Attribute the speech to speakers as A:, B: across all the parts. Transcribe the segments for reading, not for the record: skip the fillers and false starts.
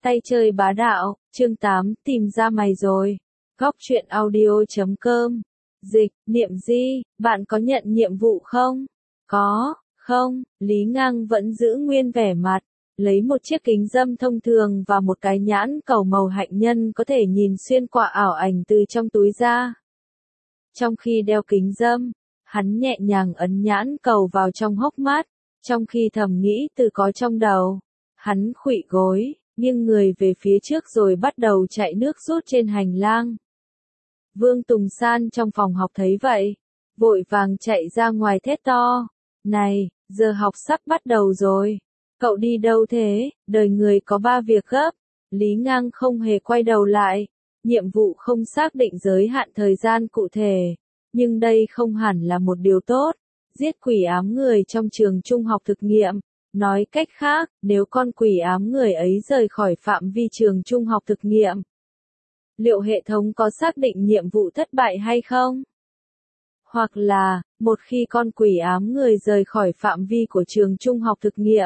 A: Tay chơi bá đạo, chương 8, tìm ra mày rồi. Góc truyện audio.com. Dịch, Niệm Di, bạn có nhận nhiệm vụ không? Có, không, Lý Ngang vẫn giữ nguyên vẻ mặt, lấy một chiếc kính râm thông thường và một cái nhãn cầu màu hạnh nhân có thể nhìn xuyên qua ảo ảnh từ trong túi ra. Trong khi đeo kính râm, hắn nhẹ nhàng ấn nhãn cầu vào trong hốc mắt, trong khi thầm nghĩ từ có trong đầu. Hắn khuỵu gối, nghiêng người về phía trước rồi bắt đầu chạy nước rút trên hành lang. Vương Tùng San trong phòng học thấy vậy, vội vàng chạy ra ngoài thét to. Này, giờ học sắp bắt đầu rồi. Cậu đi đâu thế? Đời người có 3 việc gấp. Lý Ngang không hề quay đầu lại. Nhiệm vụ không xác định giới hạn thời gian cụ thể. Nhưng đây không hẳn là một điều tốt. Giết quỷ ám người trong trường trung học thực nghiệm. Nói cách khác, nếu con quỷ ám người ấy rời khỏi phạm vi trường trung học thực nghiệm, liệu hệ thống có xác định nhiệm vụ thất bại hay không? Hoặc là, một khi con quỷ ám người rời khỏi phạm vi của trường trung học thực nghiệm,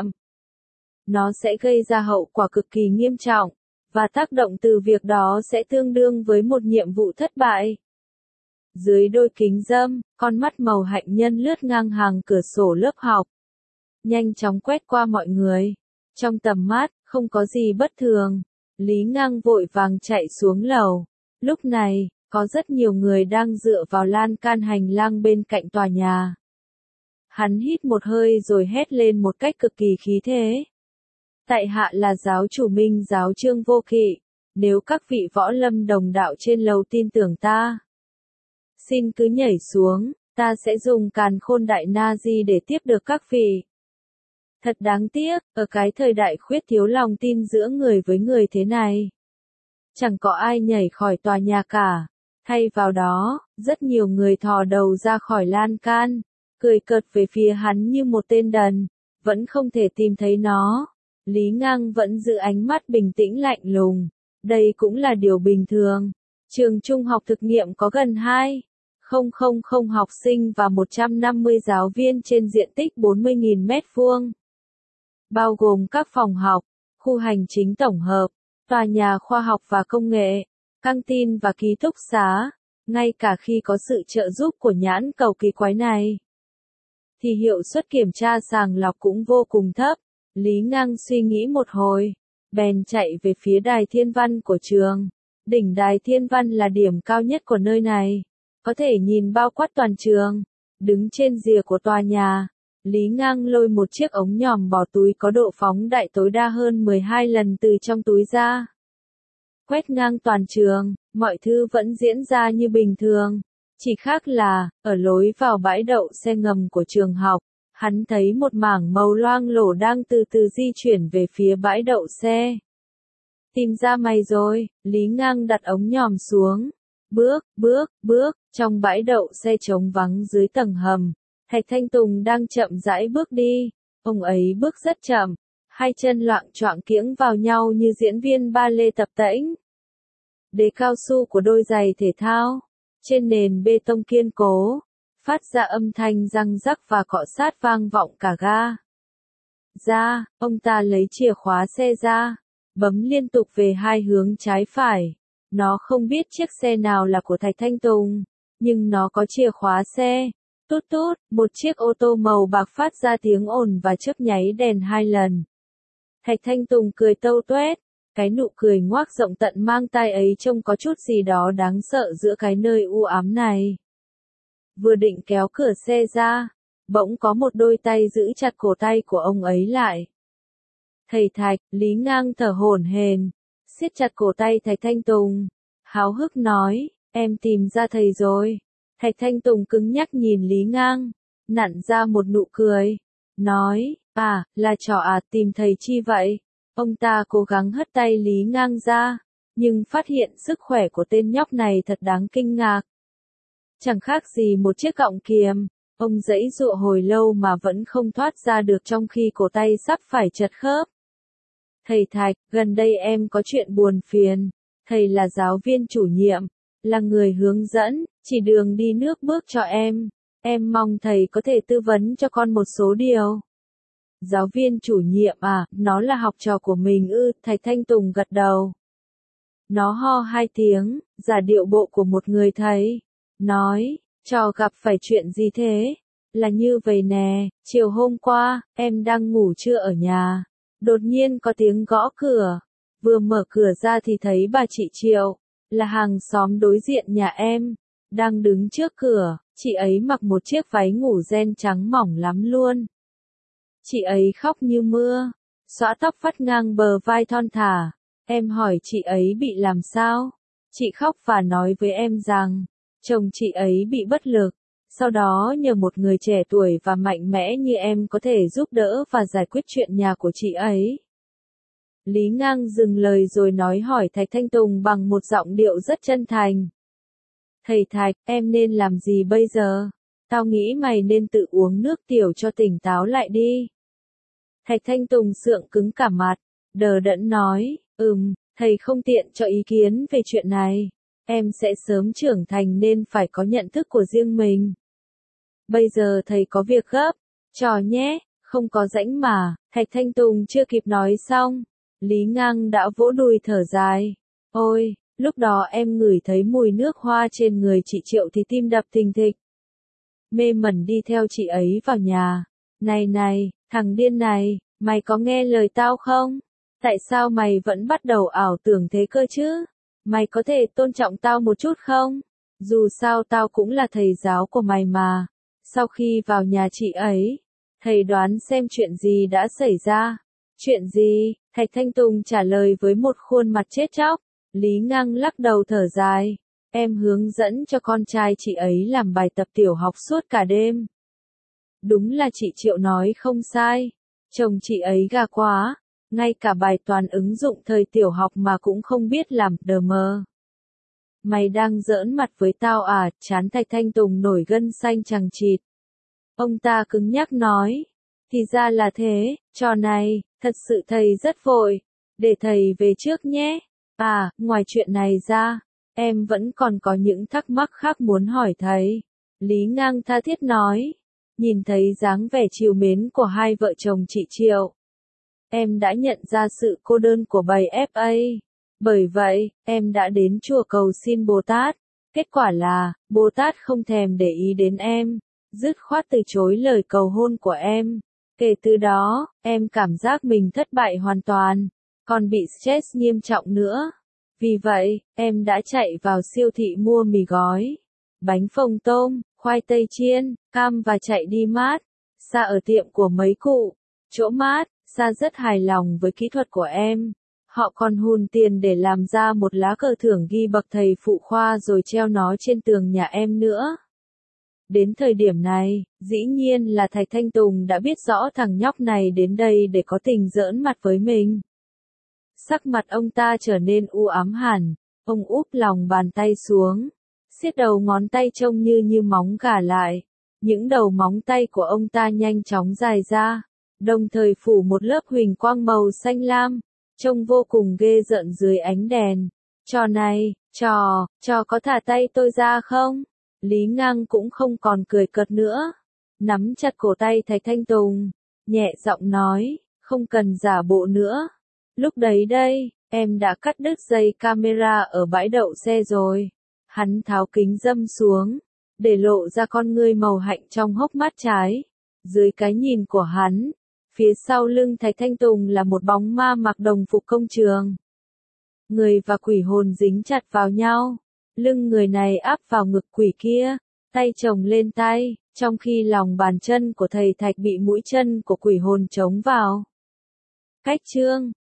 A: nó sẽ gây ra hậu quả cực kỳ nghiêm trọng, và tác động từ việc đó sẽ tương đương với một nhiệm vụ thất bại. Dưới đôi kính râm, con mắt màu hạnh nhân lướt ngang hàng cửa sổ lớp học, nhanh chóng quét qua mọi người. Trong tầm mắt, không có gì bất thường. Lý Ngang vội vàng chạy xuống lầu. Lúc này, có rất nhiều người đang dựa vào lan can hành lang bên cạnh tòa nhà. Hắn hít một hơi rồi hét lên một cách cực kỳ khí thế. Tại hạ là giáo chủ Minh giáo Trương Vô Kỵ. Nếu các vị võ lâm đồng đạo trên lầu tin tưởng ta, xin cứ nhảy xuống, ta sẽ dùng càn khôn đại na di để tiếp được các vị. Thật đáng tiếc, ở cái thời đại khuyết thiếu lòng tin giữa người với người thế này, chẳng có ai nhảy khỏi tòa nhà cả. Thay vào đó, rất nhiều người thò đầu ra khỏi lan can, cười cợt về phía hắn như một tên đần, vẫn không thể tìm thấy nó. Lý Ngang vẫn giữ ánh mắt bình tĩnh lạnh lùng. Đây cũng là điều bình thường. Trường trung học thực nghiệm có gần 2,000 học sinh và 150 giáo viên trên diện tích 40.000 mét vuông. Bao gồm các phòng học, khu hành chính tổng hợp, tòa nhà khoa học và công nghệ, căng tin và ký túc xá. Ngay cả khi có sự trợ giúp của nhãn cầu kỳ quái này, thì hiệu suất kiểm tra sàng lọc cũng vô cùng thấp. Lý Ngang suy nghĩ một hồi, bèn chạy về phía đài thiên văn của trường. Đỉnh đài thiên văn là điểm cao nhất của nơi này, có thể nhìn bao quát toàn trường. Đứng trên rìa của tòa nhà, Lý Ngang lôi một chiếc ống nhòm bỏ túi có độ phóng đại tối đa hơn 12 lần từ trong túi ra. Quét ngang toàn trường, mọi thứ vẫn diễn ra như bình thường. Chỉ khác là, ở lối vào bãi đậu xe ngầm của trường học, hắn thấy một mảng màu loang lổ đang từ từ di chuyển về phía bãi đậu xe. Tìm ra mày rồi, Lý Ngang đặt ống nhòm xuống. Bước, trong bãi đậu xe trống vắng dưới tầng hầm. Thạch Thanh Tùng đang chậm rãi bước đi. Ông ấy bước rất chậm, hai chân loạng choạng kiễng vào nhau như diễn viên ba lê tập tễnh. Đế cao su của đôi giày thể thao, trên nền bê tông kiên cố, phát ra âm thanh răng rắc và cọ sát vang vọng cả ga. Ông ta lấy chìa khóa xe ra, bấm liên tục về hai hướng trái phải. Nó không biết chiếc xe nào là của Thạch Thanh Tùng, nhưng nó có chìa khóa xe. Tút tút, một chiếc ô tô màu bạc phát ra tiếng ồn và chớp nháy đèn 2 lần. Thạch Thanh Tùng cười tâu tuét, cái nụ cười ngoác rộng tận mang tai ấy trông có chút gì đó đáng sợ giữa cái nơi u ám này. Vừa định kéo cửa xe ra, bỗng có một đôi tay giữ chặt cổ tay của ông ấy lại. Thầy Thạch, Lý Ngang thở hổn hển, siết chặt cổ tay Thạch Thanh Tùng, háo hức nói, em tìm ra thầy rồi. Thạch Thanh Tùng cứng nhắc nhìn Lý Ngang, nặn ra một nụ cười, nói, là trò tìm thầy chi vậy? Ông ta cố gắng hất tay Lý Ngang ra, nhưng phát hiện sức khỏe của tên nhóc này thật đáng kinh ngạc. Chẳng khác gì một chiếc cọng kiềm, ông giãy giụa hồi lâu mà vẫn không thoát ra được trong khi cổ tay sắp phải chật khớp. Thầy Thạch, gần đây em có chuyện buồn phiền. Thầy là giáo viên chủ nhiệm, là người hướng dẫn, chỉ đường đi nước bước cho em. Em mong thầy có thể tư vấn cho con một số điều. Giáo viên chủ nhiệm à, nó là học trò của mình ư, thầy Thanh Tùng gật đầu. Nó ho 2 tiếng, giả điệu bộ của một người thầy. Nói, trò gặp phải chuyện gì thế? Là như vậy nè, chiều hôm qua, em đang ngủ trưa ở nhà. Đột nhiên có tiếng gõ cửa. Vừa mở cửa ra thì thấy bà chị Triệu, là hàng xóm đối diện nhà em, đang đứng trước cửa. Chị ấy mặc một chiếc váy ngủ ren trắng mỏng lắm luôn. Chị ấy khóc như mưa, xõa tóc vắt ngang bờ vai thon thả. Em hỏi chị ấy bị làm sao? Chị khóc và nói với em rằng, chồng chị ấy bị bất lực. Sau đó nhờ một người trẻ tuổi và mạnh mẽ như em có thể giúp đỡ và giải quyết chuyện nhà của chị ấy. Lý Ngang dừng lời rồi nói hỏi thầy Thanh Tùng bằng một giọng điệu rất chân thành. Thầy Thạch, em nên làm gì bây giờ? Tao nghĩ mày nên tự uống nước tiểu cho tỉnh táo lại đi. Thạch Thanh Tùng sượng cứng cả mặt, đờ đẫn nói, thầy không tiện cho ý kiến về chuyện này. Em sẽ sớm trưởng thành nên phải có nhận thức của riêng mình. Bây giờ thầy có việc gấp, trò nhé, không có rãnh mà. Thạch Thanh Tùng chưa kịp nói xong, Lý Ngang đã vỗ đùi thở dài. Ôi, lúc đó em ngửi thấy mùi nước hoa trên người chị Triệu thì tim đập thình thịch. Mê mẩn đi theo chị ấy vào nhà. Này, thằng điên này, mày có nghe lời tao không? Tại sao mày vẫn bắt đầu ảo tưởng thế cơ chứ? Mày có thể tôn trọng tao một chút không? Dù sao tao cũng là thầy giáo của mày mà. Sau khi vào nhà chị ấy, thầy đoán xem chuyện gì đã xảy ra. Chuyện gì? Thạch Thanh Tùng trả lời với một khuôn mặt chết chóc. Lý Ngang lắc đầu thở dài. Em hướng dẫn cho con trai chị ấy làm bài tập tiểu học suốt cả đêm. Đúng là chị Triệu nói không sai. Chồng chị ấy gà quá. Ngay cả bài toán ứng dụng thời tiểu học mà cũng không biết làm, đờ mờ. Mày đang giỡn mặt với tao à? Trán Thạch Thanh Tùng nổi gân xanh chằng chịt. Ông ta cứng nhắc nói. Thì ra là thế, trò này, thật sự thầy rất vội. Để thầy về trước nhé. À, ngoài chuyện này ra, em vẫn còn có những thắc mắc khác muốn hỏi thầy. Lý Ngang tha thiết nói. Nhìn thấy dáng vẻ trìu mến của hai vợ chồng chị Triệu, em đã nhận ra sự cô đơn của bầy FA. Bởi vậy, em đã đến chùa cầu xin Bồ Tát. Kết quả là, Bồ Tát không thèm để ý đến em, dứt khoát từ chối lời cầu hôn của em. Kể từ đó, em cảm giác mình thất bại hoàn toàn, còn bị stress nghiêm trọng nữa. Vì vậy, em đã chạy vào siêu thị mua mì gói, bánh phồng tôm, khoai tây chiên, cam và chạy đi mát. Sa ở tiệm của mấy cụ, chỗ mát, Sa rất hài lòng với kỹ thuật của em. Họ còn hùn tiền để làm ra một lá cờ thưởng ghi bậc thầy phụ khoa rồi treo nó trên tường nhà em nữa. Đến thời điểm này, dĩ nhiên là thầy Thanh Tùng đã biết rõ thằng nhóc này đến đây để có tình giỡn mặt với mình. Sắc mặt ông ta trở nên u ám hẳn, ông úp lòng bàn tay xuống, siết đầu ngón tay trông như móng gà lại. Những đầu móng tay của ông ta nhanh chóng dài ra, đồng thời phủ một lớp huỳnh quang màu xanh lam, trông vô cùng ghê rợn dưới ánh đèn. Trò này, trò có thả tay tôi ra không? Lý Ngang cũng không còn cười cợt nữa, nắm chặt cổ tay thầy Thanh Tùng, nhẹ giọng nói, không cần giả bộ nữa. Lúc đấy đây, em đã cắt đứt dây camera ở bãi đậu xe rồi. Hắn tháo kính râm xuống, để lộ ra con ngươi màu hạnh trong hốc mắt trái. Dưới cái nhìn của hắn, phía sau lưng thầy Thanh Tùng là một bóng ma mặc đồng phục công trường. Người và quỷ hồn dính chặt vào nhau. Lưng người này áp vào ngực quỷ kia, tay chồng lên tay, trong khi lòng bàn chân của thầy Thạch bị mũi chân của quỷ hồn chống vào. Cách chương